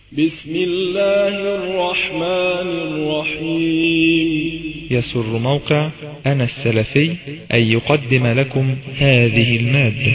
بسم الله الرحمن الرحيم. يسر موقع أنا السلفي أن يقدم لكم هذه المادة.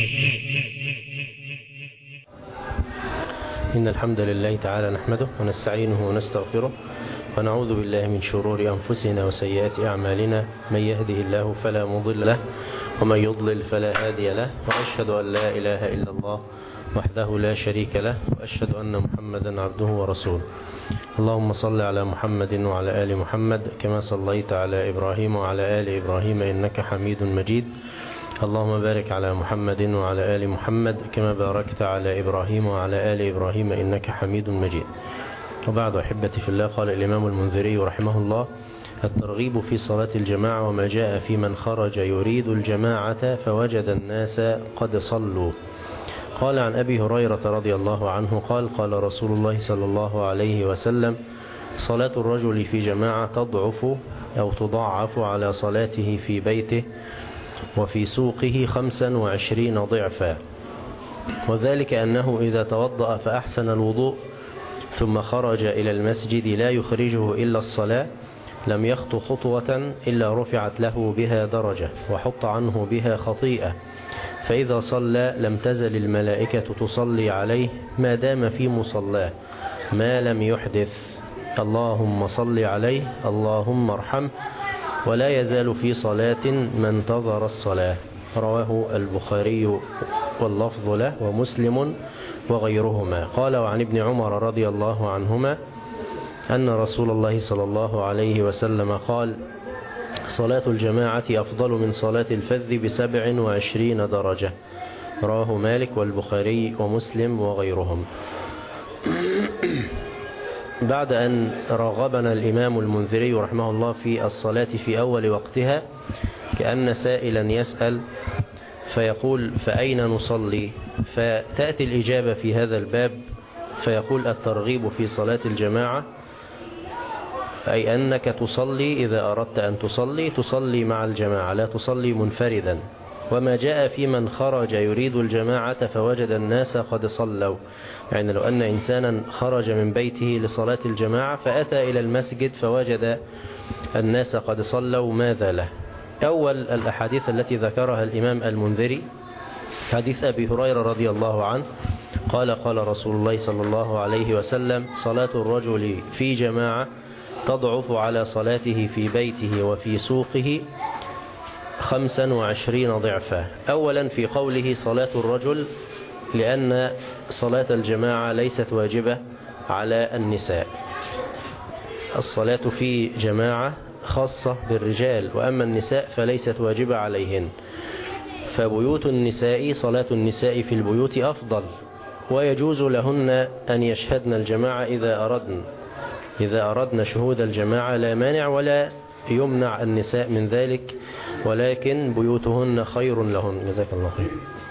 إن الحمد لله تعالى نحمده ونستعينه ونستغفره ونعوذ بالله من شرور أنفسنا وسيئات أعمالنا. من يهده الله فلا مضل له ومن يضلل فلا هادي له، وأشهد أن لا إله إلا الله وحده لا شريك له، وأشهد أن محمدا عبده ورسوله. اللهم صل على محمد وعلى آل محمد كما صليت على إبراهيم وعلى آل إبراهيم إنك حميد مجيد. اللهم بارك على محمد وعلى آل محمد كما باركت على إبراهيم وعلى آل إبراهيم إنك حميد مجيد. وبعد، أحبتي في الله، قال الإمام المنذري رحمه الله: الترغيب في صلاة الجماعة وما جاء في من خرج يريد الجماعة فوجد الناس قد صلوا. قال عن أبي هريرة رضي الله عنه قال: قال رسول الله صلى الله عليه وسلم: صلاة الرجل في جماعة تضعف أو تضاعف على صلاته في بيته وفي سوقه 25 ضعفا، وذلك أنه إذا توضأ فأحسن الوضوء ثم خرج إلى المسجد لا يخرجه إلا الصلاة لم يخط خطوة إلا رفعت له بها درجة وحط عنه بها خطيئة، فإذا صلى لم تزل الملائكة تصلي عليه ما دام في مصلاه ما لم يحدث. اللهم صل عليه اللهم ارحمه، ولا يزال في صلاة ما انتظر الصلاة. رواه البخاري واللفظ له ومسلم وغيرهما. قال: وعن ابن عمر رضي الله عنهما أن رسول الله صلى الله عليه وسلم قال: صلاة الجماعة أفضل من صلاة الفذ ب27 درجة. رواه مالك والبخاري ومسلم وغيرهم. بعد أن رغبنا الإمام المنذري رحمه الله في الصلاة في أول وقتها، كأن سائلا يسأل فيقول: فأين نصلي؟ فتأتي الإجابة في هذا الباب فيقول: الترغيب في صلاة الجماعة أي أنك تصلي إذا أردت أن تصلي مع الجماعة، لا تصلي منفردا. وما جاء في من خرج يريد الجماعة فوجد الناس قد صلوا، يعني لو أن إنسانا خرج من بيته لصلاة الجماعة فأتى إلى المسجد فوجد الناس قد صلوا ماذا له؟ أول الأحاديث التي ذكرها الإمام المنذري حديث أبي هريرة رضي الله عنه قال: قال رسول الله صلى الله عليه وسلم: صلاة الرجل في جماعة تضعف على صلاته في بيته وفي سوقه 25 ضعفا. أولا في قوله صلاة الرجل، لأن صلاة الجماعة ليست واجبة على النساء. الصلاة في جماعة خاصة بالرجال، وأما النساء فليست واجبة عليهن. فبيوت النساء، صلاة النساء في البيوت أفضل، ويجوز لهن أن يشهدن الجماعة إذا أردنا شهود الجماعة، لا مانع ولا يمنع النساء من ذلك، ولكن بيوتهن خير لهن. جزاك الله خير.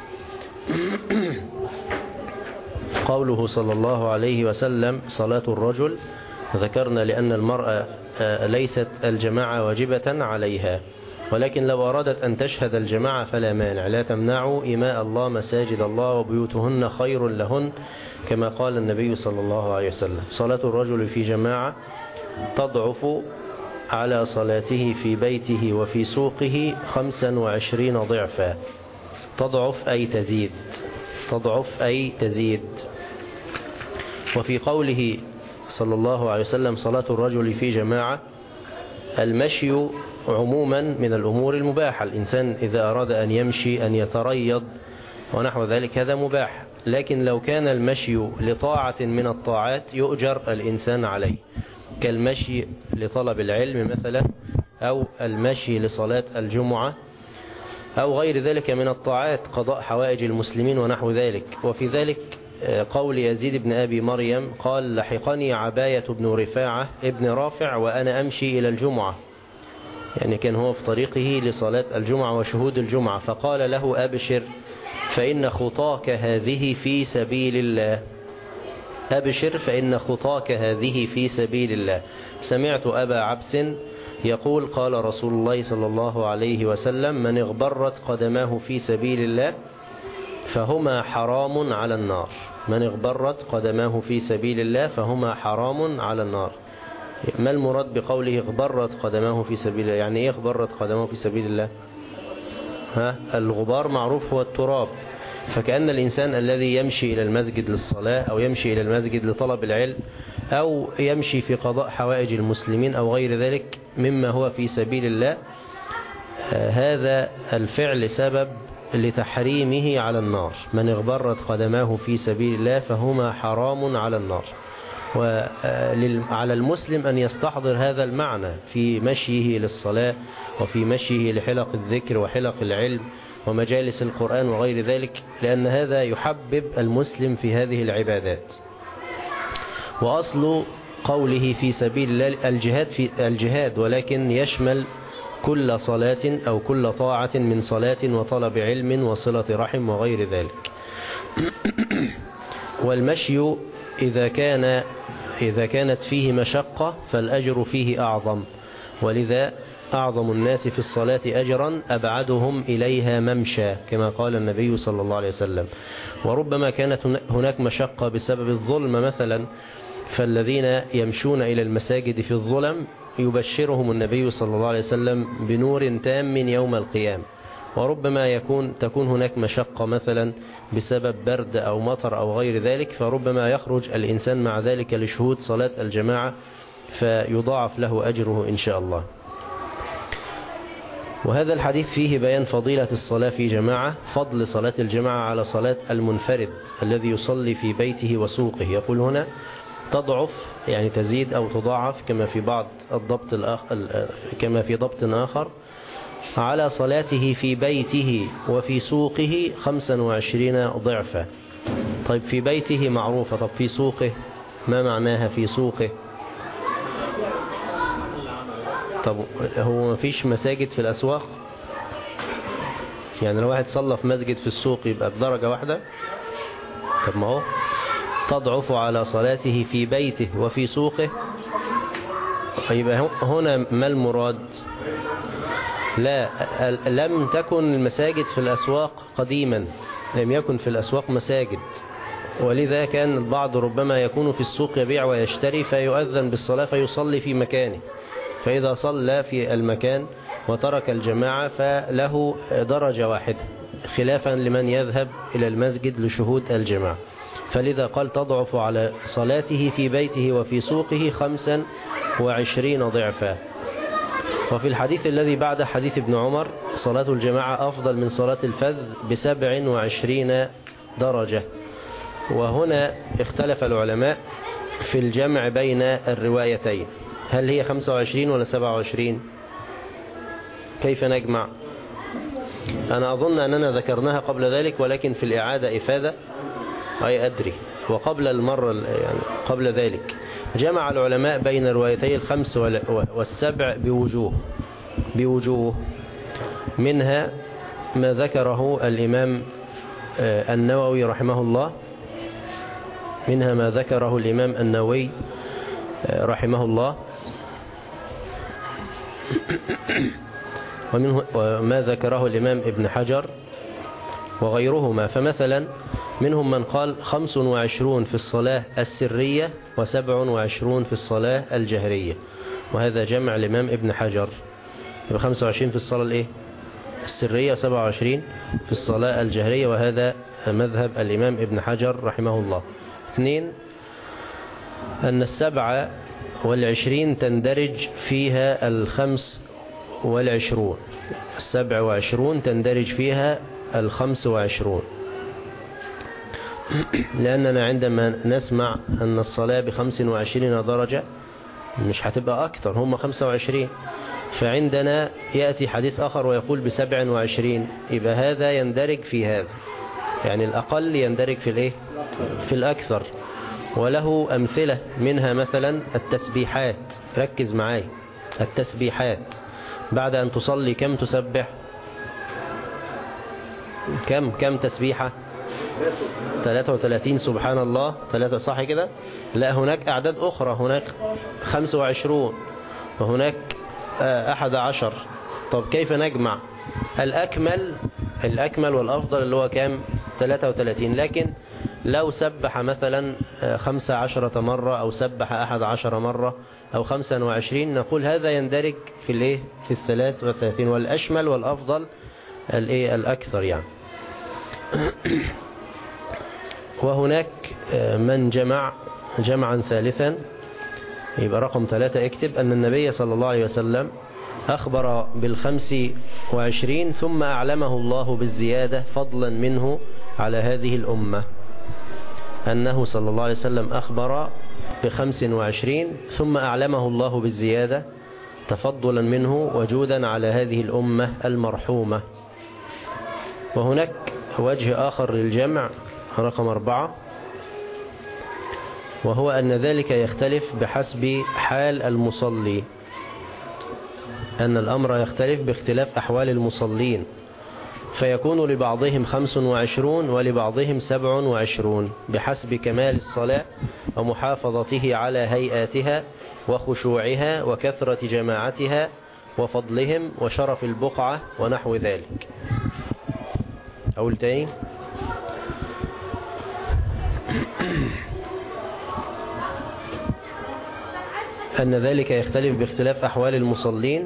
قوله صلى الله عليه وسلم صلاة الرجل، ذكرنا لأن المرأة ليست الجماعة واجبة عليها، ولكن لو أرادت أن تشهد الجماعة فلا مانع. لا تمنعوا إماء الله مساجد الله وبيوتهن خير لهن، كما قال النبي صلى الله عليه وسلم. صلاة الرجل في جماعة تضعف على صلاته في بيته وفي سوقه 25 ضعفا. تضعف أي تزيد. وفي قوله صلى الله عليه وسلم صلاة الرجل في جماعة، المشي عموما من الأمور المباحة. الإنسان إذا أراد أن يمشي، أن يتريض ونحو ذلك، هذا مباح. لكن لو كان المشي لطاعة من الطاعات يؤجر الإنسان عليه، كالمشي لطلب العلم مثلا، أو المشي لصلاة الجمعة، أو غير ذلك من الطاعات، قضاء حوائج المسلمين ونحو ذلك. وفي ذلك قول يزيد بن أبي مريم قال: لحقني عباية بن رفاعة ابن رافع وأنا أمشي إلى الجمعة، يعني كان هو في طريقه لصلاة الجمعة وشهود الجمعة، فقال له: أبشر فإن خطاك هذه في سبيل الله. أبشر فإن خطاك هذه في سبيل الله. سمعت أبا عبس يقول: قال رسول الله صلى الله عليه وسلم: من اغبرت قدماه في سبيل الله فهما حرام على النار. من اغبرت قدماه في سبيل الله فهما حرام على النار. ما المراد بقوله اغبرت قدماه في سبيل الله؟ يعني ايه اغبرت قدماه في سبيل الله؟ الغبار معروف هو التراب، فكأن الإنسان الذي يمشي إلى المسجد للصلاة أو يمشي إلى المسجد لطلب العلم أو يمشي في قضاء حوائج المسلمين أو غير ذلك مما هو في سبيل الله، هذا الفعل سبب لتحريمه على النار. من اغبرت قدماه في سبيل الله فهما حرام على النار. وعلى المسلم أن يستحضر هذا المعنى في مشيه للصلاة وفي مشيه لحلق الذكر وحلق العلم ومجالس القرآن وغير ذلك، لأن هذا يحبب المسلم في هذه العبادات. وأصل قوله في سبيل الله الجهاد، ولكن يشمل كل صلاة أو كل طاعة من صلاة وطلب علم وصلة رحم وغير ذلك. والمشي إذا كانت فيه مشقة فالأجر فيه أعظم، ولذا أعظم الناس في الصلاة أجرا أبعدهم إليها ممشى، كما قال النبي صلى الله عليه وسلم. وربما كانت هناك مشقة بسبب الظلم مثلا، فالذين يمشون إلى المساجد في الظلم يبشرهم النبي صلى الله عليه وسلم بنور تام يوم القيامة. وربما تكون هناك مشقة مثلا بسبب برد أو مطر أو غير ذلك، فربما يخرج الإنسان مع ذلك لشهود صلاة الجماعة فيضاعف له أجره إن شاء الله. وهذا الحديث فيه بيان فضيلة الصلاة في جماعة، فضل صلاة الجماعة على صلاة المنفرد الذي يصلي في بيته وسوقه. يقول هنا تضعف يعني تزيد أو تضاعف كما في ضبط آخر على صلاته في بيته وفي سوقه 25 ضعفا. طيب في بيته معروفة، طب في سوقه ما معناها في سوقه؟ طب هو ما فيش مساجد في الأسواق؟ يعني لو واحد صلى في مسجد في السوق يبقى بدرجة واحدة؟ طب ما هو تضعف على صلاته في بيته وفي سوقه، يبقى هنا ما المراد؟ لا، لم تكن المساجد في الأسواق قديما، لم يكن في الأسواق مساجد، ولذا كان البعض ربما يكون في السوق يبيع ويشتري فيؤذن بالصلاة فيصلي في مكانه، فإذا صلى في المكان وترك الجماعة فله درجة واحدة خلافا لمن يذهب إلى المسجد لشهود الجماعة. فلذا قال تضعف على صلاته في بيته وفي سوقه 25 ضعفا. وفي الحديث الذي بعد حديث ابن عمر صلاة الجماعة أفضل من صلاة الفذ ب27 درجة. وهنا اختلف العلماء في الجمع بين الروايتين، هل هي 25 ولا 27؟ كيف نجمع؟ أنا أظن أننا ذكرناها قبل ذلك، ولكن في الإعادة إفادة أي أدري. وقبل المرة يعني قبل ذلك جمع العلماء بين روايتي 5 و7 بوجوه منها ما ذكره الإمام النووي رحمه الله، رحمه الله، وما ذكره الإمام ابن حجر وغيرهما. فمثلا منهم من قال 25 في الصلاة السرية و27 في الصلاة الجهرية، وهذا جمع الإمام ابن حجر، يبقى 25 في الصلاة السرية و27 في الصلاة الجهرية، وهذا مذهب الإمام ابن حجر رحمه الله. 2 أن 27 تندرج فيها 25، 27 تندرج فيها 25، لأننا عندما نسمع أن الصلاة ب25 درجة مش هتبقى أكتر، هم 25، فعندنا يأتي حديث آخر ويقول ب27، يبقى هذا يندرج في هذا، يعني الأقل يندرج في الأكثر. وله أمثلة منها مثلا التسبيحات، ركز معاي، التسبيحات بعد أن تصلي كم تسبح؟ كم تسبيحة؟ 33 سبحان الله 3 صح كده؟ لا، هناك أعداد أخرى، هناك 25 وهناك 11. طب كيف نجمع؟ الأكمل والأفضل اللي هو كام؟ 33. لكن لو سبح مثلا 15 مرة أو سبح 11 مرة أو 25 نقول هذا يندرج في في 33، والأشمل والأفضل الأكثر يعني. وهناك من جمعا ثالثا، يبقى رقم 3 اكتب، أن النبي صلى الله عليه وسلم أخبر بال25 ثم أعلمه الله بالزيادة فضلا منه على هذه الأمة. أنه صلى الله عليه وسلم أخبر ب25 ثم أعلمه الله بالزيادة تفضلا منه وجودا على هذه الأمة المرحومة. وهناك وجه آخر للجمع رقم 4، وهو أن ذلك يختلف بحسب حال المصلي، أن الأمر يختلف باختلاف أحوال المصلين، فيكون لبعضهم 25 ولبعضهم 27 بحسب كمال الصلاة ومحافظته على هيئاتها وخشوعها وكثرة جماعتها وفضلهم وشرف البقعة ونحو ذلك. أقول تاني، أن ذلك يختلف باختلاف أحوال المصلين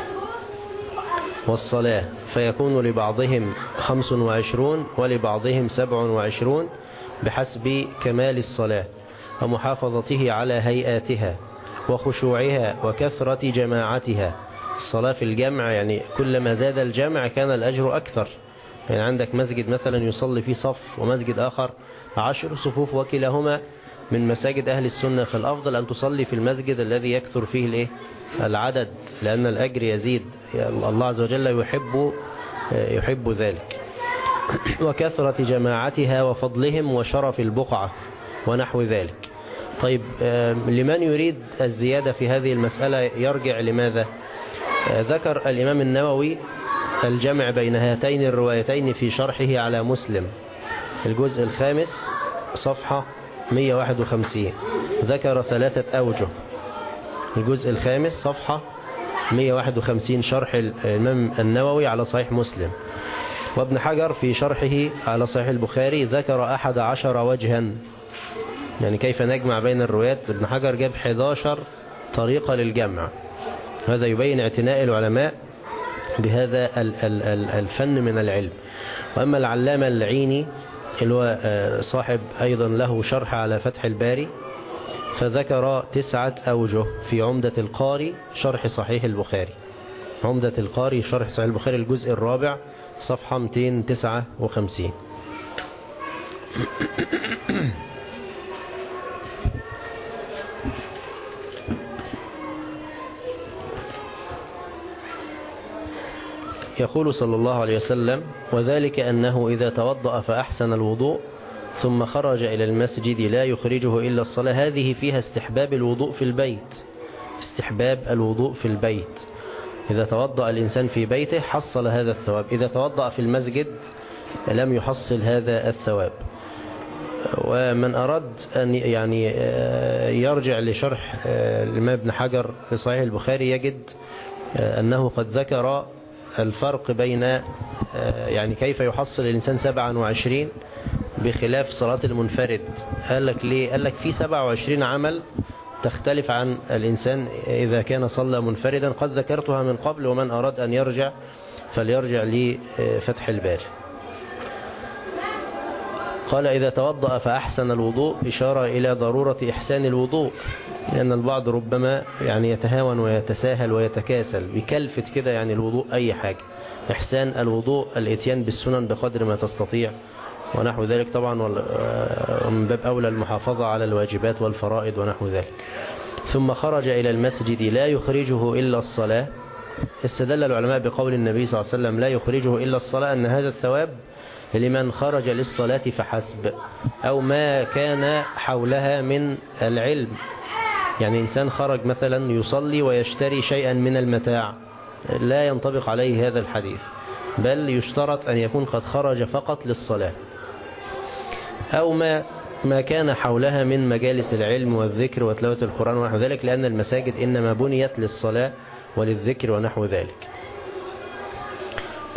والصلاة، فيكون لبعضهم 25 ولبعضهم 27 بحسب كمال الصلاة ومحافظته على هيئاتها وخشوعها وكثرة جماعتها. الصلاة في الجمع يعني كلما زاد الجمع كان الأجر أكثر. يعني عندك مسجد مثلا يصلي فيه صف ومسجد آخر 10 صفوف وكلاهما من مساجد أهل السنة، فالأفضل أن تصلي في المسجد الذي يكثر فيه العدد، لأن الأجر يزيد، الله عز وجل يحب ذلك. وكثرة جماعتها وفضلهم وشرف البقعة ونحو ذلك. طيب، لمن يريد الزيادة في هذه المسألة يرجع لماذا؟ ذكر الإمام النووي الجمع بين هاتين الروايتين في شرحه على مسلم الجزء 5 صفحة 151، ذكر 3 أوجه. الجزء 5 صفحة 151 شرح الإمام النووي على صحيح مسلم. وابن حجر في شرحه على صحيح البخاري ذكر 11 وجها، يعني كيف نجمع بين الروايات. ابن حجر جاب 11 طريقة للجمع. هذا يبين اعتناء العلماء بهذا الفن من العلم. وأما العلامة العيني اللي هو صاحب أيضا له شرح على فتح الباري، فذكر 9 أوجه في عمدة القاري شرح صحيح البخاري. عمدة القاري شرح صحيح البخاري الجزء 4 صفحة 259. يقول صلى الله عليه وسلم: وذلك أنه إذا توضأ فأحسن الوضوء ثم خرج إلى المسجد لا يخرجه إلا الصلاة. هذه فيها استحباب الوضوء في البيت، استحباب الوضوء في البيت. إذا توضأ الإنسان في بيته حصل هذا الثواب، إذا توضأ في المسجد لم يحصل هذا الثواب. ومن أراد أن يرجع لشرح الإمام ابن حجر في صحيح البخاري يجد أنه قد ذكر الفرق بين كيف يحصل الإنسان 27 بخلاف صلاة المنفرد. قال لك ليه؟ قال لك في 27 عمل تختلف عن الإنسان إذا كان صلى منفردا، قد ذكرتها من قبل، ومن أراد أن يرجع فليرجع لفتح الباري. قال: إذا توضأ فأحسن الوضوء، إشارة إلى ضرورة إحسان الوضوء، لأن البعض ربما يتهاون ويتساهل ويتكاسل بكلفة كده الوضوء أي حاجة. إحسان الوضوء الاتيان بالسنن بقدر ما تستطيع ونحو ذلك طبعا، ومن باب أولى المحافظة على الواجبات والفرائض ونحو ذلك. ثم خرج إلى المسجد لا يخرجه إلا الصلاة. استدل العلماء بقول النبي صلى الله عليه وسلم لا يخرجه إلا الصلاة أن هذا الثواب لمن خرج للصلاة فحسب، أو ما كان حولها من العلم. يعني إنسان خرج مثلا يصلي ويشتري شيئا من المتاع، لا ينطبق عليه هذا الحديث، بل يشترط أن يكون قد خرج فقط للصلاة. أو ما كان حولها من مجالس العلم والذكر وتلاوة القرآن ونحو ذلك، لأن المساجد إنما بنيت للصلاة وللذكر ونحو ذلك.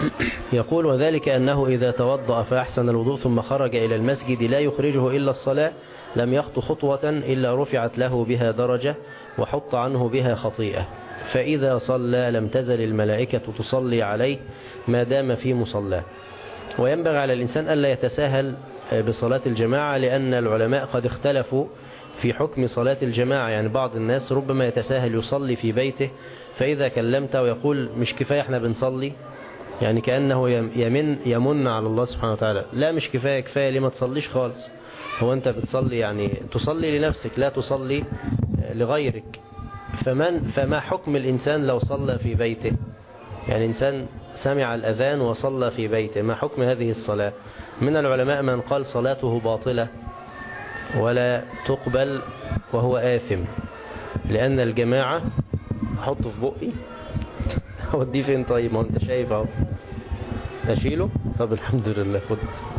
يقول وذلك أنه إذا توضأ فأحسن الوضوء ثم خرج إلى المسجد لا يخرجه إلا الصلاة لم يخط خطوة إلا رفعت له بها درجة وحط عنه بها خطيئة، فإذا صلى لم تزل الملائكة تصلي عليه ما دام في مصلاه. وينبغي على الإنسان ألا يتساهل بصلاة الجماعة، لأن العلماء قد اختلفوا في حكم صلاة الجماعة. يعني بعض الناس ربما يتساهل يصلي في بيته، فإذا كلمته ويقول مش كفاية احنا بنصلي، يعني كأنه يمن على الله سبحانه وتعالى. لا، مش كفاية ليه ما تصليش خالص؟ هو أنت بتصلي يعني تصلي لنفسك لا تصلي لغيرك. فما حكم الإنسان لو صلى في بيته؟ يعني إنسان سمع الأذان وصلى في بيته، ما حكم هذه الصلاة؟ من العلماء من قال صلاته باطلة ولا تقبل وهو آثم، لأن الجماعة أحطه في بقي أوديه فين؟ طيب ما أنت شايف أهو، أشيله؟ طب الحمد لله خد.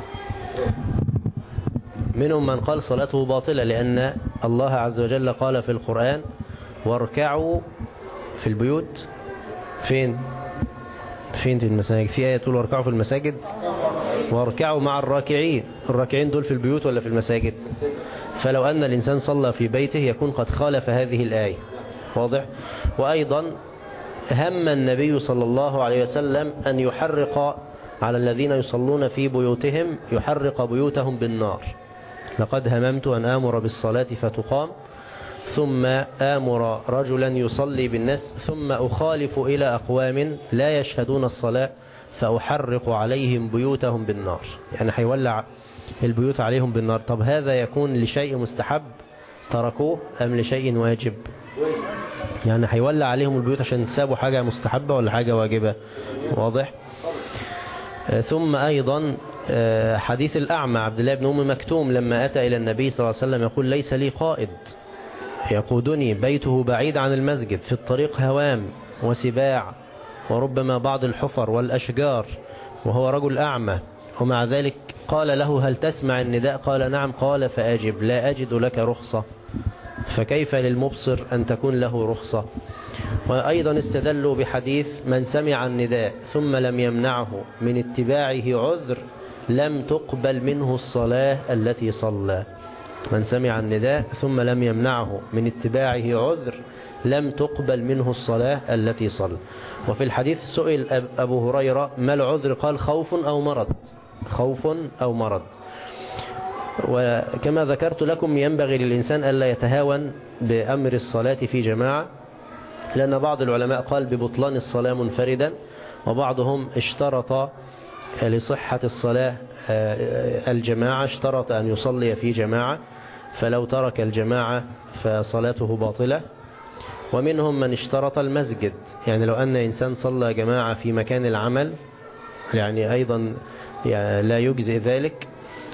منهم من قال صلاته باطلة، لأن الله عز وجل قال في القرآن واركعوا في البيوت. فين في المساجد؟ في آية تقول واركعوا في المساجد، واركعوا مع الراكعين. الراكعين دول في البيوت ولا في المساجد؟ فلو أن الإنسان صلى في بيته يكون قد خالف هذه الآية. واضح؟ وأيضا هم النبي صلى الله عليه وسلم أن يحرق على الذين يصلون في بيوتهم، يحرق بيوتهم بالنار. لقد هممت أن آمر بالصلاة فتقام ثم آمر رجلا يصلي بالناس ثم أخالف إلى أقوام لا يشهدون الصلاة فأحرق عليهم بيوتهم بالنار. يعني هيولع البيوت عليهم بالنار. طب هذا يكون لشيء مستحب تركوه أم لشيء واجب؟ يعني هيولع عليهم البيوت عشان تسابوا حاجة مستحبة ولا حاجة واجبة؟ واضح؟ ثم أيضا حديث الأعمى عبد الله بن أم مكتوم لما أتى إلى النبي صلى الله عليه وسلم يقول ليس لي قائد يقودني، بيته بعيد عن المسجد، في الطريق هوام وسباع وربما بعض الحفر والأشجار، وهو رجل أعمى، ومع ذلك قال له هل تسمع النداء؟ قال نعم. قال فأجب، لا أجد لك رخصة. فكيف للمبصر أن تكون له رخصة؟ وأيضا استدلوا بحديث من سمع النداء ثم لم يمنعه من اتباعه عذر لم تقبل منه الصلاة التي صلى. من سمع النداء ثم لم يمنعه من اتباعه عذر لم تقبل منه الصلاة التي صلى. وفي الحديث سئل أبو هريرة ما العذر؟ قال خوف أو مرض. خوف أو مرض. وكما ذكرت لكم ينبغي للإنسان ألا يتهاون بأمر الصلاة في جماعة، لأن بعض العلماء قال ببطلان الصلاة منفردا، وبعضهم اشترط لصحة الصلاة الجماعة، اشترط أن يصلي في جماعة، فلو ترك الجماعة فصلاته باطلة. ومنهم من اشترط المسجد، يعني لو أن إنسان صلى جماعة في مكان العمل يعني أيضا يعني لا يجزئ ذلك.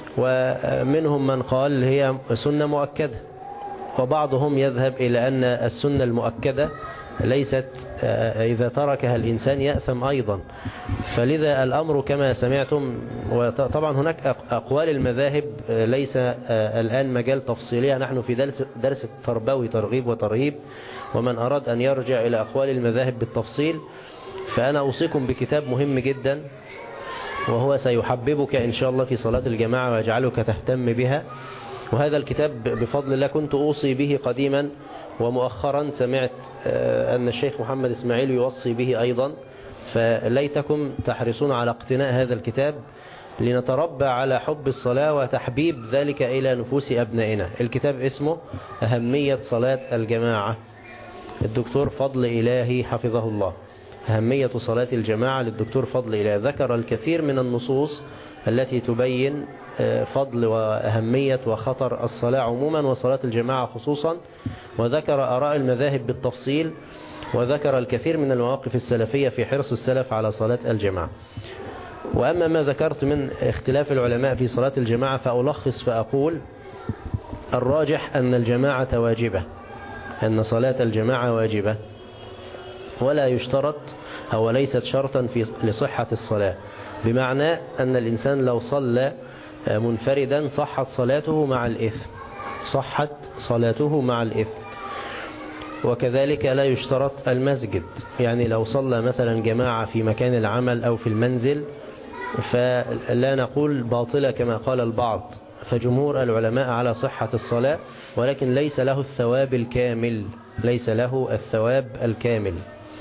ومنهم من قال هي سنة مؤكدة، وبعضهم يذهب إلى أن السنة المؤكدة ليست إذا تركها الإنسان يأثم أيضا. فلذا الأمر كما سمعتم، وطبعا هناك أقوال المذاهب ليس الآن مجال تفصيلها، نحن في درس تربوي ترغيب وترهيب، ومن أراد أن يرجع إلى أقوال المذاهب بالتفصيل فأنا أوصيكم بكتاب مهم جدا، وهو سيحببك إن شاء الله في صلاة الجماعة ويجعلك تهتم بها. وهذا الكتاب بفضل الله كنت أوصي به قديما، ومؤخرا سمعت أن الشيخ محمد إسماعيل يوصي به أيضا، فليتكم تحرصون على اقتناء هذا الكتاب لنتربى على حب الصلاة وتحبيب ذلك إلى نفوس أبنائنا. الكتاب اسمه أهمية صلاة الجماعة، الدكتور فضل إلهي حفظه الله. أهمية صلاة الجماعة للدكتور فضل إلهي، ذكر الكثير من النصوص التي تبين فضل وأهمية وخطر الصلاة عموما وصلاة الجماعة خصوصا، وذكر آراء المذاهب بالتفصيل، وذكر الكثير من المواقف السلفية في حرص السلف على صلاة الجماعة. وأما ما ذكرت من اختلاف العلماء في صلاة الجماعة فألخص فأقول الراجح أن الجماعة واجبة، أن صلاة الجماعة واجبة، ولا يشترط أو ليست شرطا لصحة الصلاة، بمعنى أن الإنسان لو صلى منفردا صحت صلاته مع الإثم، صحت صلاته مع الإثم. وكذلك لا يشترط المسجد، يعني لو صلى مثلا جماعة في مكان العمل أو في المنزل فلا نقول باطلة كما قال البعض، فجمهور العلماء على صحة الصلاة، ولكن ليس له الثواب الكامل، ليس له الثواب الكامل.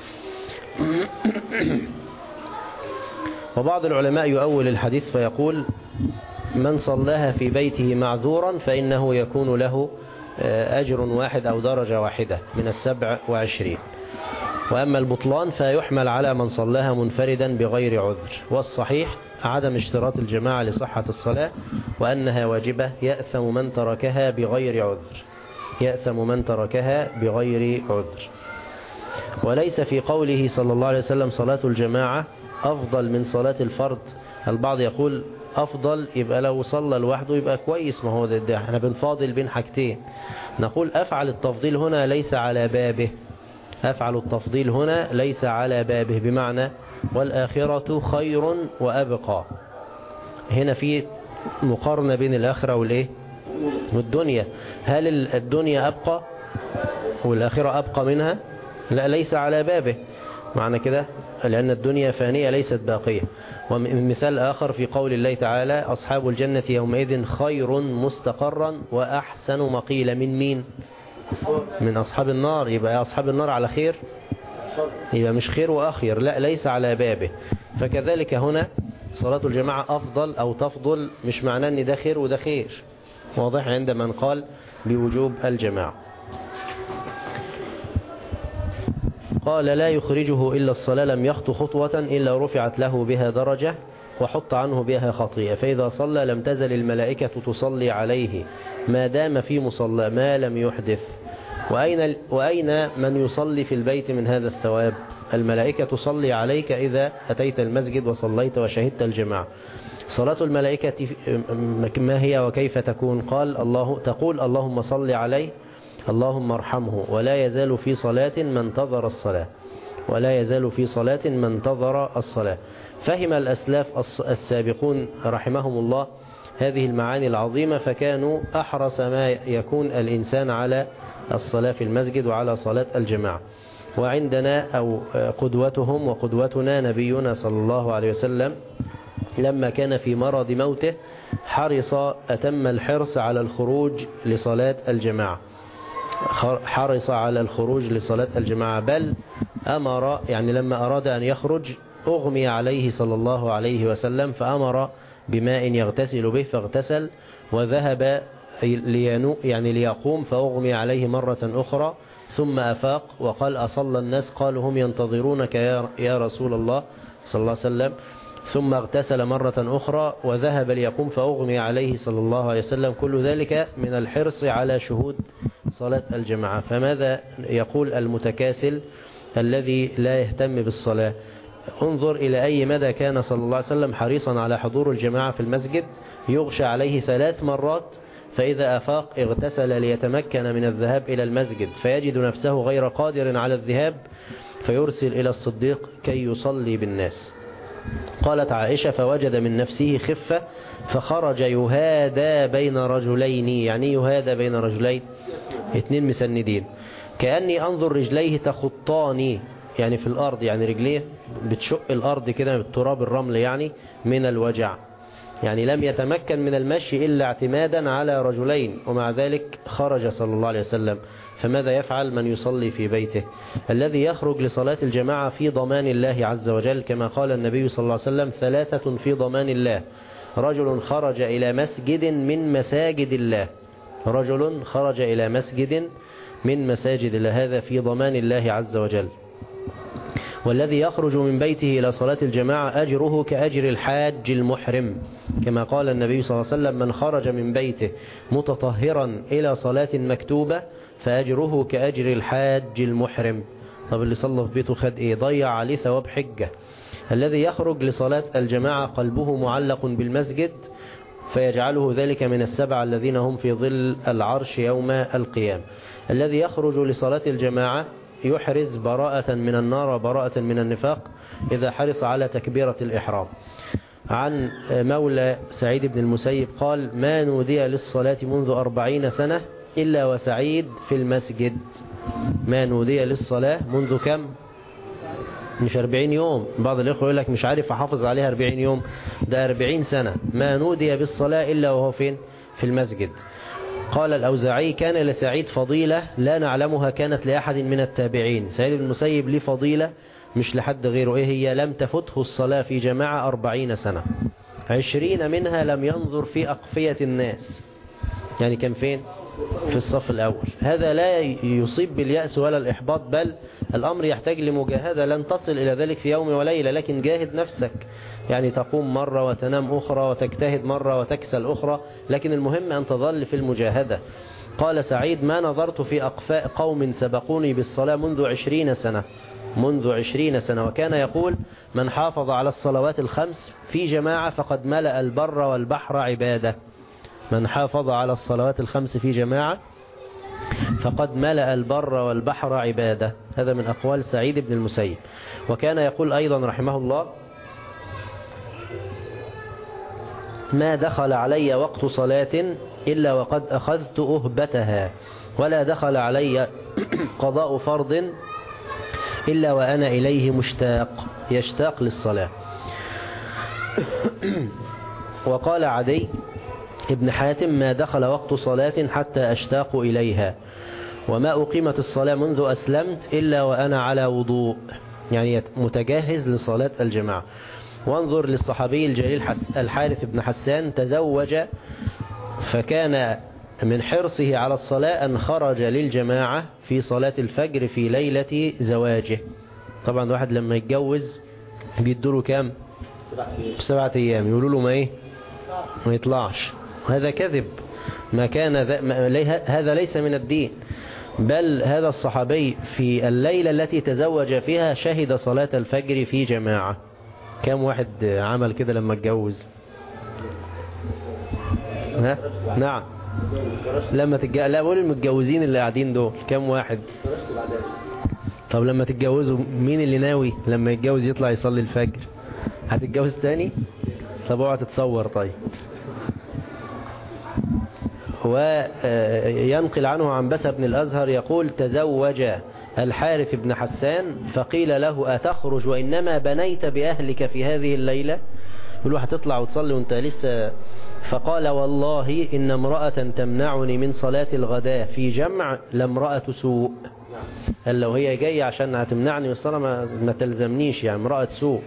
وبعض العلماء يؤول الحديث فيقول من صلاها في بيته معذورا فإنه يكون له أجر واحد أو درجة واحدة من 27. وأما البطلان فيحمل على من صلاها منفردا بغير عذر، والصحيح عدم اشتراط الجماعة لصحة الصلاة وأنها واجبة، يأثم من تركها بغير عذر، يأثم من تركها بغير عذر. وليس في قوله صلى الله عليه وسلم صلاة الجماعة أفضل من صلاة الفرد. البعض يقول أفضل يبقى لو صلى لوحده يبقى كويس، ما هو ده احنا بنفاضل بين حاجتين. نقول أفعل التفضيل هنا ليس على بابه، أفعل التفضيل هنا ليس على بابه، بمعنى والآخرة خير وأبقى. هنا في مقارنة بين الآخرة والإيه والدنيا. هل الدنيا أبقى والآخرة أبقى منها؟ لا، ليس على بابه، معنى كده لأن الدنيا فانية ليست باقية. ومثال آخر في قول الله تعالى أصحاب الجنة يومئذ خير مستقرا وأحسن مقيلا. من مين؟ من أصحاب النار. يبقى أصحاب النار على خير؟ يبقى مش خير وأخير، لا، ليس على بابه. فكذلك هنا صلاة الجماعة أفضل أو تفضل مش معناه أن ده خير وده خير، واضح عند من قال بوجوب الجماعة. قال لا يخرجه إلا الصلاة، لم يخطو خطوة إلا رفعت له بها درجة وحط عنه بها خطيئة، فإذا صلى لم تزل الملائكة تصلي عليه ما دام في مصلى ما لم يحدث. وأين من يصلي في البيت من هذا الثواب؟ الملائكة تصلي عليك إذا أتيت المسجد وصليت وشهدت الجماعة. صلاة الملائكة ما هي وكيف تكون؟ تقول اللهم صل عليه اللهم ارحمه، ولا يزال في صلاة من انتظر الصلاة، ولا يزال في صلاة من انتظر الصلاة. فهم الأسلاف السابقون رحمهم الله هذه المعاني العظيمة، فكانوا أحرص ما يكون الإنسان على الصلاة في المسجد وعلى صلاة الجماعة. وعندنا أو قدوتهم وقدوتنا نبينا صلى الله عليه وسلم لما كان في مرض موته حرص أتم الحرص على الخروج لصلاة الجماعة، حرص على الخروج لصلاة الجماعة، بل أمر، يعني لما أراد أن يخرج أغمي عليه صلى الله عليه وسلم فأمر بماء يغتسل به، فاغتسل وذهب ليقوم فأغمي عليه مرة أخرى، ثم أفاق وقال أصلى الناس؟ قالوا هم ينتظرونك يا رسول الله صلى الله عليه وسلم. ثم اغتسل مرة أخرى وذهب ليقوم فأغمي عليه صلى الله عليه وسلم. كل ذلك من الحرص على شهود صلاة الجماعة. فماذا يقول المتكاسل الذي لا يهتم بالصلاة؟ انظر إلى أي مدى كان صلى الله عليه وسلم حريصا على حضور الجماعة في المسجد، يغشى عليه 3 مرات، فإذا أفاق اغتسل ليتمكن من الذهاب إلى المسجد، فيجد نفسه غير قادر على الذهاب فيرسل إلى الصديق كي يصلي بالناس. قالت عائشة فوجد من نفسه خفة فخرج يهادى بين رجلين. يعني يهادى بين رجلين، 2 مسندين، كأني أنظر رجليه تخطاني، يعني في الأرض، يعني رجليه بتشق الأرض كده بالتراب الرمل، يعني من الوجع، يعني لم يتمكن من المشي إلا اعتمادا على رجلين، ومع ذلك خرج صلى الله عليه وسلم. فماذا يفعل من يصلي في بيته؟ الذي يخرج لصلاة الجماعة في ضمان الله عز وجل، كما قال النبي صلى الله عليه وسلم 3 في ضمان الله: رجل خرج إلى مسجد من مساجد الله، رجل خرج إلى مسجد من مساجد الله، هذا في ضمان الله عز وجل. والذي يخرج من بيته إلى صلاة الجماعة أجره كأجر الحاج المحرم، كما قال النبي صلى الله عليه وسلم: من خرج من بيته متطهرا إلى صلاة مكتوبة فأجره كأجر الحاج المحرم. طب اللي صلى في بيته خد إيه؟ ضيع عليه ثواب حجة. الذي يخرج لصلاة الجماعة قلبه معلق بالمسجد فيجعله ذلك من 7 الذين هم في ظل العرش يوم القيامة. الذي يخرج لصلاة الجماعة يحرز براءة من النار وبراءة من النفاق إذا حرص على تكبيرة الإحرام. عن مولى سعيد بن المسيب قال: ما نودي للصلاة منذ 40 سنة إلا وسعيد في المسجد. ما نودي للصلاة منذ كم؟ مش 40 يوم. بعض الإخوة يقول لك مش عارف أحافظ عليها 40 يوم، ده 40 سنة ما نودي بالصلاة إلا وهو فين؟ في المسجد. قال الأوزاعي كان لسعيد فضيلة لا نعلمها كانت لأحد من التابعين. سعيد بن المسيب ليه فضيلة مش لحد غيره. إيه هي؟ لم تفته الصلاة في جماعة 40 سنة، 20 منها لم ينظر في أقفية الناس، يعني كان فين؟ في الصف الأول. هذا لا يصيب باليأس ولا الإحباط، بل الأمر يحتاج لمجاهدة. لن تصل إلى ذلك في يوم وليلة، لكن جاهد نفسك، يعني تقوم مرة وتنام أخرى وتجتهد مرة وتكسل أخرى، لكن المهم أن تظل في المجاهدة. قال سعيد ما نظرت في أقفاء قوم سبقوني بالصلاة منذ 20 سنة، منذ 20 سنة. وكان يقول من حافظ على الصلوات الخمس في جماعة فقد ملأ البر والبحر عبادة. من حافظ على الصلوات الخمس في جماعة فقد ملأ البر والبحر عبادة. هذا من أقوال سعيد بن المسيب. وكان يقول أيضا رحمه الله ما دخل علي وقت صلاة إلا وقد أخذت أهبتها، ولا دخل علي قضاء فرض إلا وأنا إليه مشتاق، يشتاق للصلاة. وقال عدي ابن حاتم ما دخل وقت صلاة حتى أشتاق إليها، وما أقيمت الصلاة منذ أسلمت إلا وأنا على وضوء، يعني متجهز لصلاة الجماعة. وانظر للصحابي الجليل الحارث بن حسان تزوج، فكان من حرصه على الصلاة أن خرج للجماعة في صلاة الفجر في ليلة زواجه. طبعا الواحد لما يتجوز بيدوله كام؟ 7 أيام. يقولوا له ما يطلعش. وهذا كذب. ما كان هذا ليس من الدين. بل هذا الصحابي في الليلة التي تزوج فيها شهد صلاة الفجر في جماعة. كم واحد عمل كده لما اتجوز؟ ها؟ نعم. لما لا بقول المتجوزين اللي قاعدين دول كم واحد؟ طب لما تتجوزوا مين اللي ناوي لما يتجوز يطلع يصلي الفجر؟ هتتجوز تاني؟ طب اوعى تتصور. طيب. وينقل عنه عنبسة بن الأزهر يقول تزوج الحارث بن حسان فقيل له أتخرج وإنما بنيت بأهلك في هذه الليلة؟ يقول له هتطلع وتصلي وانت لسه؟ فقال والله إن امرأة تمنعني من صلاة الغداء في جمع لامرأة سوء. قال لو هي جاية عشان هتمنعني من الصلاة ما تلزمنيش، يعني امرأة سوء.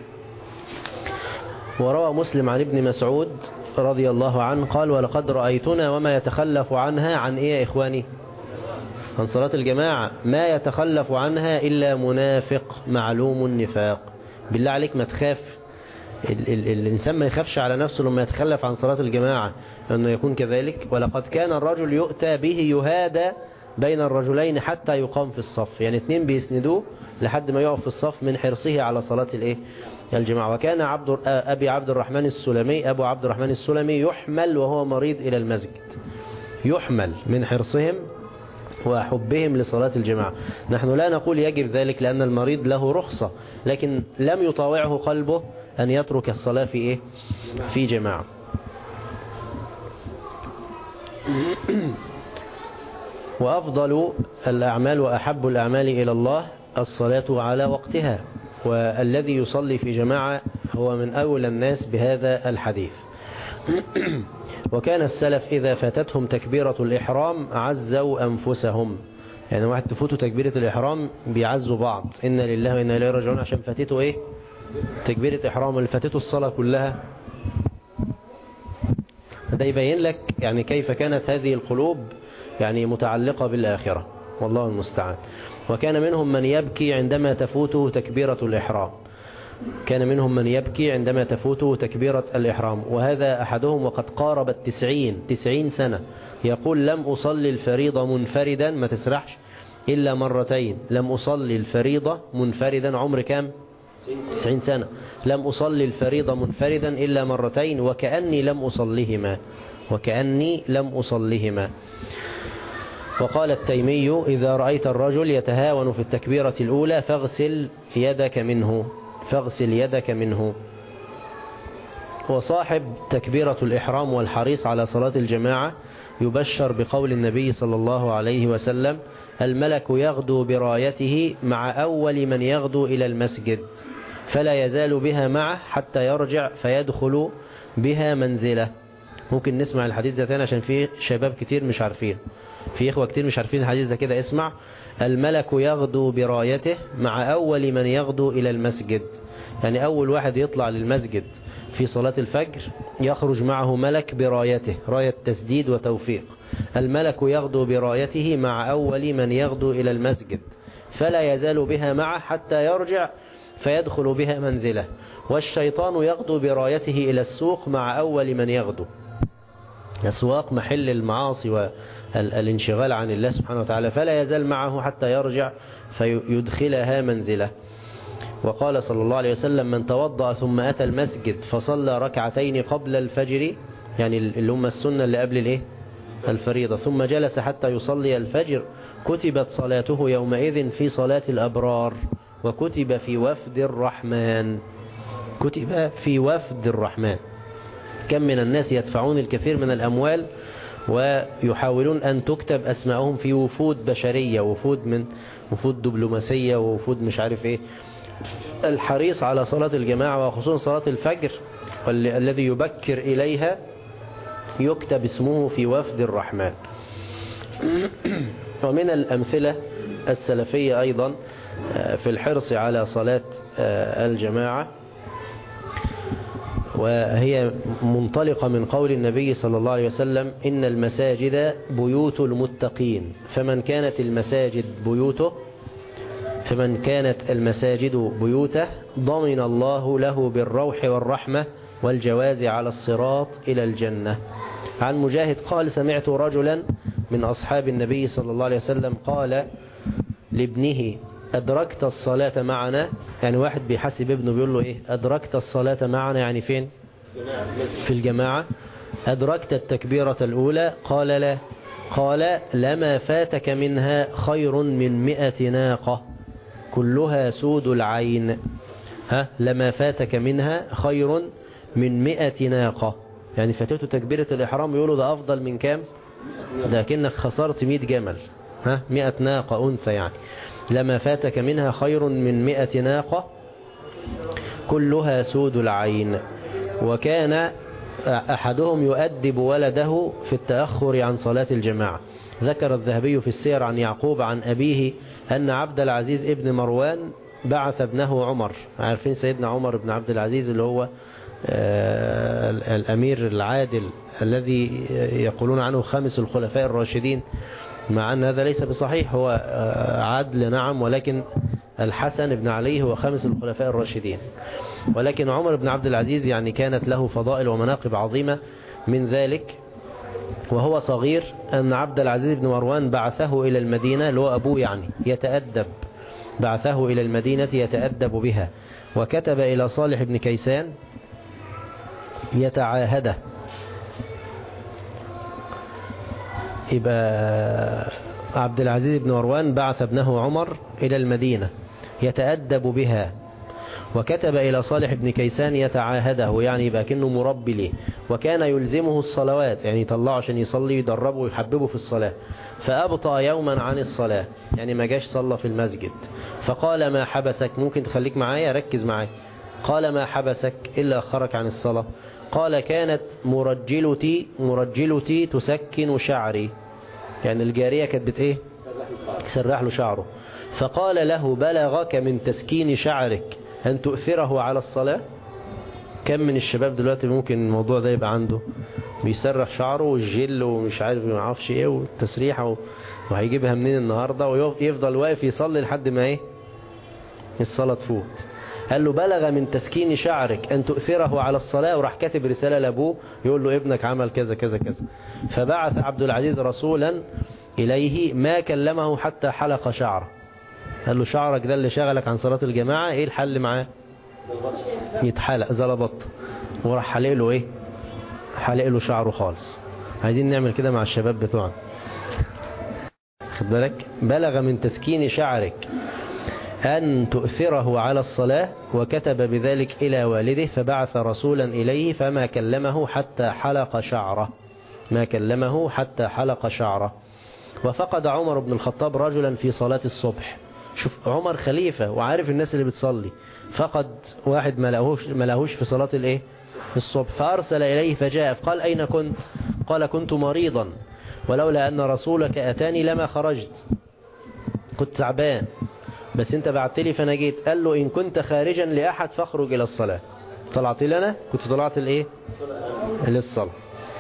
وروى مسلم عن ابن مسعود رضي الله عنه قال ولقد رأيتنا وما يتخلف عنها عن إيه يا إخواني؟ عن صلاة الجماعة ما يتخلف عنها إلا منافق معلوم النفاق. بالله عليك ما تخاف. الإنسان ما يخافش على نفسه لما يتخلف عن صلاة الجماعة أنه يكون كذلك. ولقد كان الرجل يؤتى به يهادى بين الرجلين حتى يقام في الصف، يعني 2 بيسندوه لحد ما يقف في الصف من حرصه على صلاة الجماعة. وكان أبو عبد الرحمن السلمي يحمل وهو مريض إلى المسجد، يحمل من حرصهم وحبهم لصلاة الجماعة. نحن لا نقول يجب ذلك لأن المريض له رخصة، لكن لم يطاوعه قلبه أن يترك الصلاة في جماعة. وأفضل الأعمال وأحب الأعمال إلى الله الصلاة على وقتها، والذي يصلي في جماعة هو من أولى الناس بهذا الحديث. وكان السلف إذا فاتتهم تكبيرة الإحرام عزوا أنفسهم، يعني واحد تفوته تكبيرة الإحرام بيعزوا بعض، إن لله وإنا إليه راجعون، عشان فاتته تكبيرة إحرام اللي فاتته الصلاة كلها. ده يبين لك يعني كيف كانت هذه القلوب يعني متعلقة بالآخرة، والله المستعان. وكان منهم من يبكي عندما تفوته تكبيرة الإحرام، كان منهم من يبكي عندما تفوته تكبيرة الإحرام. وهذا أحدهم وقد قارب 90 سنة يقول لم أصلي الفريضة منفردا، ما تسرحش، إلا مرتين. لم أصلي الفريضة منفردا، عمر كام؟ 90 سنة. لم أصلي الفريضة منفردا إلا مرتين وكأني لم أصليهما. وقال التيمي إذا رأيت الرجل يتهاون في التكبيرة الأولى فاغسل يدك منه. وصاحب تكبيرة الإحرام والحريص على صلاة الجماعة يبشر بقول النبي صلى الله عليه وسلم: الملك يغدو برايته مع أول من يغدو إلى المسجد فلا يزال بها معه حتى يرجع فيدخل بها منزله. ممكن نسمع الحديث ده تاني عشان فيه شباب كتير مش عارفين، في إخوة كتير مش عارفين الحديث ده كده. اسمع: الملك يغدو برايته مع أول من يغدو إلى المسجد، يعني أول واحد يطلع للمسجد في صلاة الفجر يخرج معه ملك برايته، راية تسديد وتوفيق. الملك يغدو برايته مع أول من يغدو إلى المسجد فلا يزال بها معه حتى يرجع فيدخل بها منزله. والشيطان يغدو برايته إلى السوق مع أول من يغدو. أسواق محل المعاصي والانشغال عن الله سبحانه وتعالى، فلا يزال معه حتى يرجع فيدخلها منزله. وقال صلى الله عليه وسلم: من توضأ ثم أتى المسجد فصلى ركعتين قبل الفجر، يعني اللي هم السنة اللي قبل الفريضة، ثم جلس حتى يصلي الفجر كتبت صلاته يومئذ في صلاة الأبرار وكتب في وفد الرحمن. كتب في وفد الرحمن. كم من الناس يدفعون الكثير من الأموال ويحاولون أن تكتب أسماءهم في وفود بشرية، وفود دبلوماسية ووفود مش عارف ايه. الحريص على صلاة الجماعة وخصوصا صلاة الفجر الذي يبكر إليها يكتب اسمه في وفد الرحمن. ومن الأمثلة السلفية أيضا في الحرص على صلاة الجماعة، وهي منطلقة من قول النبي صلى الله عليه وسلم: إن المساجد بيوت المتقين، فمن كانت المساجد بيوته ضمن الله له بالروح والرحمة والجواز على الصراط إلى الجنة. عن مجاهد قال: سمعت رجلا من أصحاب النبي صلى الله عليه وسلم قال لابنه: أدركت الصلاة معنا؟ يعني واحد بيحسب ابنه بيقول له إيه؟ أدركت الصلاة معنا يعني فين؟ في الجماعة. أدركت التكبيرة الأولى؟ قال لا. قال: لما فاتك منها خير من 100 ناقة كلها سود العين. لما فاتك منها خير من 100 ناقة، يعني فاتته تكبيرة الإحرام يقولوا ده أفضل من كام؟ ده كأنك خسرت 100 جمل. 100 ناقة أنثى يعني. لما فاتك منها خير من 100 ناقة كلها سود العين. وكان أحدهم يؤدب ولده في التأخر عن صلاة الجماعة. ذكر الذهبي في السير عن يعقوب عن أبيه أن عبد العزيز ابن مروان بعث ابنه عمر. عارفين سيدنا عمر بن عبد العزيز اللي هو الأمير العادل الذي يقولون عنه خامس الخلفاء الراشدين، مع أن هذا ليس بصحيح، هو عدل نعم، ولكن الحسن بن علي هو خامس الخلفاء الراشدين. ولكن عمر بن عبد العزيز يعني كانت له فضائل ومناقب عظيمة، من ذلك وهو صغير أن عبد العزيز بن مروان بعثه إلى المدينة، اللي هو أبوه يعني، يتأدب، بعثه إلى المدينة يتأدب بها، وكتب إلى صالح بن كيسان يتعاهده. يبقى عبد العزيز بن مروان بعث ابنه عمر إلى المدينة يتأدب بها، وكتب إلى صالح بن كيسان يتعاهده، يعني يبقى كأنه مربي له، وكان يلزمه الصلوات، يعني يطلعه عشان يصلي يدربه ويحببه في الصلاة. فأبطأ يوما عن الصلاة، يعني ما جاش صلى في المسجد. فقال: ما حبسك؟ ممكن تخليك معايا، ركز معايا. قال: ما حبسك إلا أخرك عن الصلاة؟ قال: كانت مرجلتي تسكن شعري، يعني الجارية كانت تسرح له شعره. فقال له: بلغك من تسكين شعرك أن تؤثره على الصلاة؟ كم من الشباب دلوقتي ممكن الموضوع ده يبقى عنده، بيسرح شعره والجل ومش عارف ما يعرفش ايه والتسريحة وهيجيبها منين النهاردة، ويفضل واقف يصلي لحد ما الصلاة تفوت. قال له: بلغ من تسكين شعرك أن تؤثره على الصلاة، وراح كاتب رسالة لأبوه يقول له ابنك عمل كذا كذا كذا. فبعث عبد العزيز رسولا إليه ما كلمه حتى حلق شعره. قال له: شعرك ده اللي شغلك عن صلاة الجماعة، ايه الحل معاه؟ يتحلق زلبط. وراح حلق له حلق له شعره خالص. عايزين نعمل كده مع الشباب بتوعنا، خد بالك. بلغ من تسكين شعرك أن تؤثره على الصلاة، وكتب بذلك إلى والده، فبعث رسولا إليه فما كلمه حتى حلق شعره. ما كلمه حتى حلق شعره. وفقد عمر بن الخطاب رجلا في صلاة الصبح. شوف عمر خليفة وعارف الناس اللي بتصلي، فقد واحد ما لهوش في صلاة الايه الصبح، فأرسل إليه فجاء قال أين كنت؟ قال كنت مريضا ولولا أن رسولك أتاني لما خرجت، كنت تعبان بس انت بعت لي فانا جيت. قال له إن كنت خارجا لأحد فاخرج إلى الصلاة. طلعت لي أنا كنت طلعت الايه للصلاة.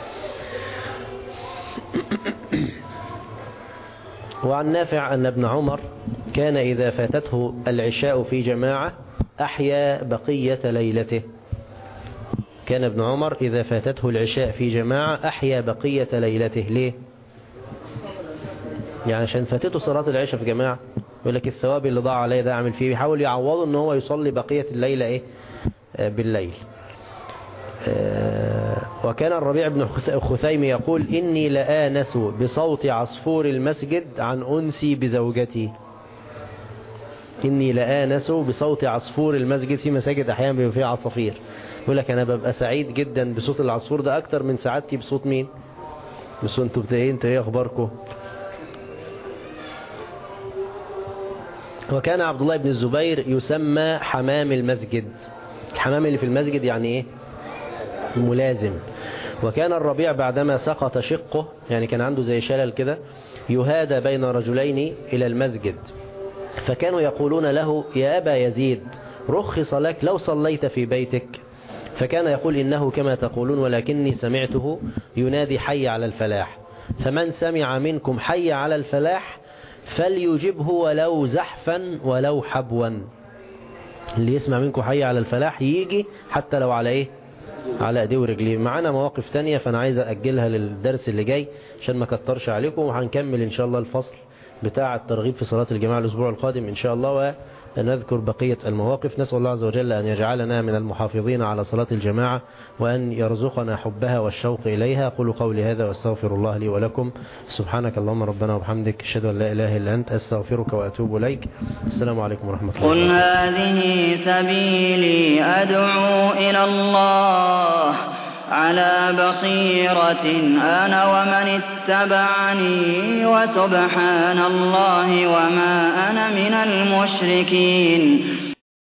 وعن نافع أن ابن عمر كان إذا فاتته العشاء في جماعة أحيا بقية ليلته. كان ابن عمر إذا فاتته العشاء في جماعة أحيا بقية ليلته. ليه؟ يعني عشان فاتته صلاة العشاء في جماعة، يقول لك الثواب اللي ضاع عليه ده عامل فيه، بيحاول يعوضه ان هو يصلي بقية الليلة ايه بالليل. وكان الربيع بن خثيم يقول إني لآنس بصوت عصفور المسجد عن أنسي بزوجتي. إني لآنس بصوت عصفور المسجد، في مساجد أحيانا بيبقى فيها عصافير، يقول لك أنا ببقى سعيد جدا بصوت العصفور ده أكتر من سعادتي بصوت مين؟ بصوت انتوا ايه أخباركم؟ وكان عبد الله بن الزبير يسمى حمام المسجد. الحمام اللي في المسجد يعني ايه؟ ملازم. وكان الربيع بعدما سقط شقه، يعني كان عنده زي شلل كده، يهادى بين رجلين إلى المسجد، فكانوا يقولون له يا أبا يزيد رخص لك لو صليت في بيتك، فكان يقول إنه كما تقولون ولكني سمعته ينادي حي على الفلاح، فمن سمع منكم حي على الفلاح فليجبه ولو زحفا ولو حبوا. اللي يسمع منكم حي على الفلاح يجي حتى لو على ايه؟ على ايديه ورجليه. معانا مواقف تانية فانا عايز اجلها للدرس اللي جاي عشان ما كترش عليكم، وهنكمل ان شاء الله الفصل بتاع الترغيب في صلاة الجماعة الاسبوع القادم ان شاء الله، ونذكر بقية المواقف. نسأل الله عز وجل ان يجعلنا من المحافظين على صلاة الجماعة وان يرزقنا حبها والشوق اليها. قولوا قولي هذا واستغفر الله لي ولكم. سبحانك اللهم ربنا وبحمدك، اشهد ان لا اله الا انت، استغفرك واتوب اليك. السلام عليكم ورحمة الله. قل هذه سبيلي أدعو إلى الله على بصيرة أنا ومن اتبعني وسبحان الله وما أنا من المشركين.